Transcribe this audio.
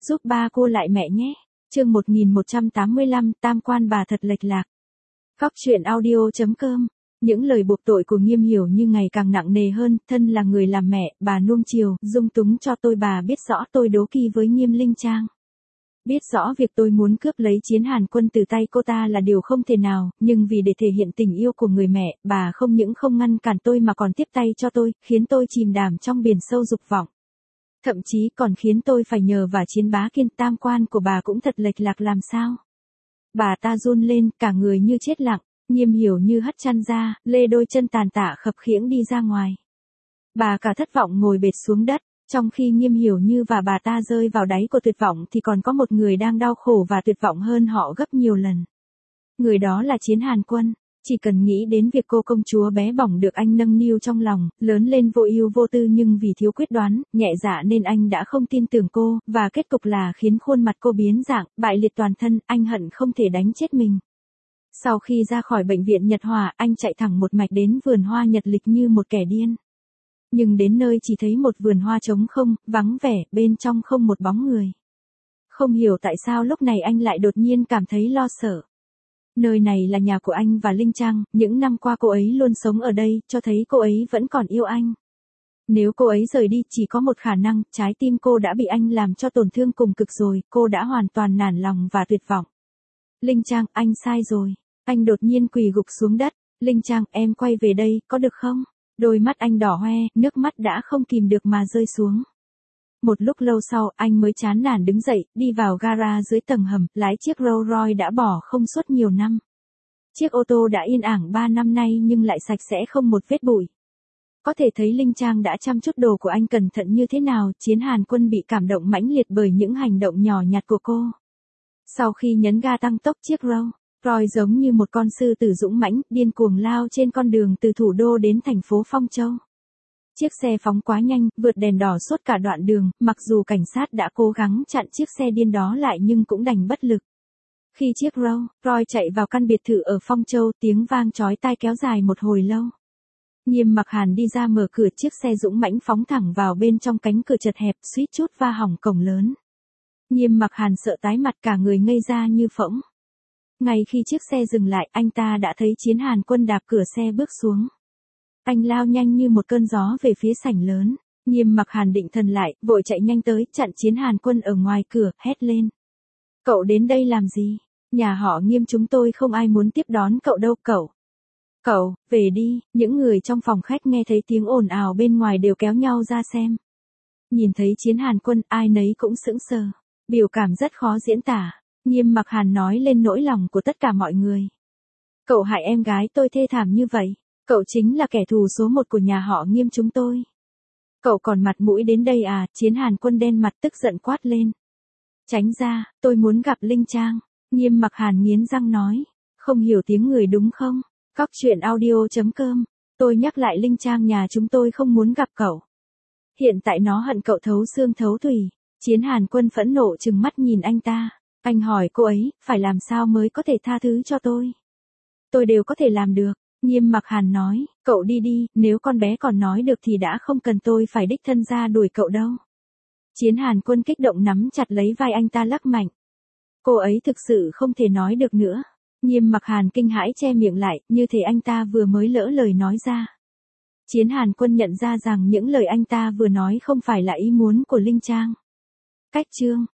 giúp ba cô lại mẹ nhé. Chương 1185, tam quan bà thật lệch lạc. Góc truyện audio.com. Những lời buộc tội của Nghiêm Hiểu Như ngày càng nặng nề hơn, thân là người làm mẹ, bà nuông chiều, dung túng cho tôi, bà biết rõ tôi đố kỵ với Nghiêm Linh Trang. Biết rõ việc tôi muốn cướp lấy Chiến Hàn Quân từ tay cô ta là điều không thể nào, nhưng vì để thể hiện tình yêu của người mẹ, bà không những không ngăn cản tôi mà còn tiếp tay cho tôi, khiến tôi chìm đắm trong biển sâu dục vọng. Thậm chí còn khiến tôi phải nhờ và Chiến Bá Kiên. Tam quan của bà cũng thật lệch lạc làm sao? Bà ta run lên, cả người như chết lặng. Nghiêm Hiểu Như hất chăn ra, lê đôi chân tàn tạ khập khiễng đi ra ngoài. Bà cả thất vọng ngồi bệt xuống đất. Trong khi Nghiêm Hiểu Như và bà ta rơi vào đáy của tuyệt vọng thì còn có một người đang đau khổ và tuyệt vọng hơn họ gấp nhiều lần. Người đó là Chiến Hàn Quân. Chỉ cần nghĩ đến việc cô công chúa bé bỏng được anh nâng niu trong lòng, lớn lên vô ưu vô tư nhưng vì thiếu quyết đoán, nhẹ dạ nên anh đã không tin tưởng cô, và kết cục là khiến khuôn mặt cô biến dạng, bại liệt toàn thân, anh hận không thể đánh chết mình. Sau khi ra khỏi bệnh viện Nhật Hòa, anh chạy thẳng một mạch đến vườn hoa Nhật Lịch như một kẻ điên. Nhưng đến nơi chỉ thấy một vườn hoa trống không, vắng vẻ, bên trong không một bóng người. Không hiểu tại sao lúc này anh lại đột nhiên cảm thấy lo sợ. Nơi này là nhà của anh và Linh Trang, những năm qua cô ấy luôn sống ở đây, cho thấy cô ấy vẫn còn yêu anh. Nếu cô ấy rời đi chỉ có một khả năng, trái tim cô đã bị anh làm cho tổn thương cùng cực rồi, cô đã hoàn toàn nản lòng và tuyệt vọng. Linh Trang, anh sai rồi. Anh đột nhiên quỳ gục xuống đất. Linh Trang, em quay về đây, có được không? Đôi mắt anh đỏ hoe, nước mắt đã không kìm được mà rơi xuống. Một lúc lâu sau, anh mới chán nản đứng dậy, đi vào gara dưới tầng hầm, lái chiếc Rolls Royce đã bỏ không suốt nhiều năm. Chiếc ô tô đã yên ảng 3 năm nay nhưng lại sạch sẽ không một vết bụi. Có thể thấy Linh Trang đã chăm chút đồ của anh cẩn thận như thế nào. Chiến Hàn Quân bị cảm động mãnh liệt bởi những hành động nhỏ nhặt của cô. Sau khi nhấn ga tăng tốc, chiếc Rolls Royce giống như một con sư tử dũng mãnh, điên cuồng lao trên con đường từ thủ đô đến thành phố Phong Châu. Chiếc xe phóng quá nhanh, vượt đèn đỏ suốt cả đoạn đường, mặc dù cảnh sát đã cố gắng chặn chiếc xe điên đó lại nhưng cũng đành bất lực. Khi chiếc Rolls Royce chạy vào căn biệt thự ở Phong Châu, tiếng vang chói tai kéo dài một hồi lâu. Nghiêm Mặc Hàn đi ra mở cửa, chiếc xe dũng mãnh phóng thẳng vào bên trong, cánh cửa chật hẹp, suýt chút va hỏng cổng lớn. Nghiêm Mặc Hàn sợ tái mặt, cả người ngây ra như phỗng. Ngay khi chiếc xe dừng lại, anh ta đã thấy Chiến Hàn Quân đạp cửa xe bước xuống. Anh lao nhanh như một cơn gió về phía sảnh lớn. Nghiêm Mặc Hàn định thần lại, vội chạy nhanh tới, chặn Chiến Hàn Quân ở ngoài cửa, hét lên. Cậu đến đây làm gì? Nhà họ Nghiêm chúng tôi không ai muốn tiếp đón cậu đâu cậu. Cậu, về đi. Những người trong phòng khách nghe thấy tiếng ồn ào bên ngoài đều kéo nhau ra xem. Nhìn thấy Chiến Hàn Quân, ai nấy cũng sững sờ. Biểu cảm rất khó diễn tả. Nghiêm Mặc Hàn nói lên nỗi lòng của tất cả mọi người. Cậu hại em gái tôi thê thảm như vậy. Cậu chính là kẻ thù số 1 của nhà họ Nghiêm chúng tôi. Cậu còn mặt mũi đến đây à? Chiến Hàn Quân đen mặt tức giận quát lên. Tránh ra, tôi muốn gặp Linh Trang. Nghiêm Mặc Hàn nghiến răng nói. Không hiểu tiếng người đúng không? Góc truyện audio.com. Tôi nhắc lại, Linh Trang nhà chúng tôi không muốn gặp cậu. Hiện tại nó hận cậu thấu xương thấu tủy. Chiến Hàn Quân phẫn nộ trừng mắt nhìn anh ta. Anh hỏi cô ấy, phải làm sao mới có thể tha thứ cho tôi? Tôi đều có thể làm được. Nghiêm Mặc Hàn nói, cậu đi đi, nếu con bé còn nói được thì đã không cần tôi phải đích thân ra đuổi cậu đâu. Chiến Hàn Quân kích động nắm chặt lấy vai anh ta lắc mạnh. Cô ấy thực sự không thể nói được nữa. Nghiêm Mặc Hàn kinh hãi che miệng lại, như thể anh ta vừa mới lỡ lời nói ra. Chiến Hàn Quân nhận ra rằng những lời anh ta vừa nói không phải là ý muốn của Linh Trang. Cách chương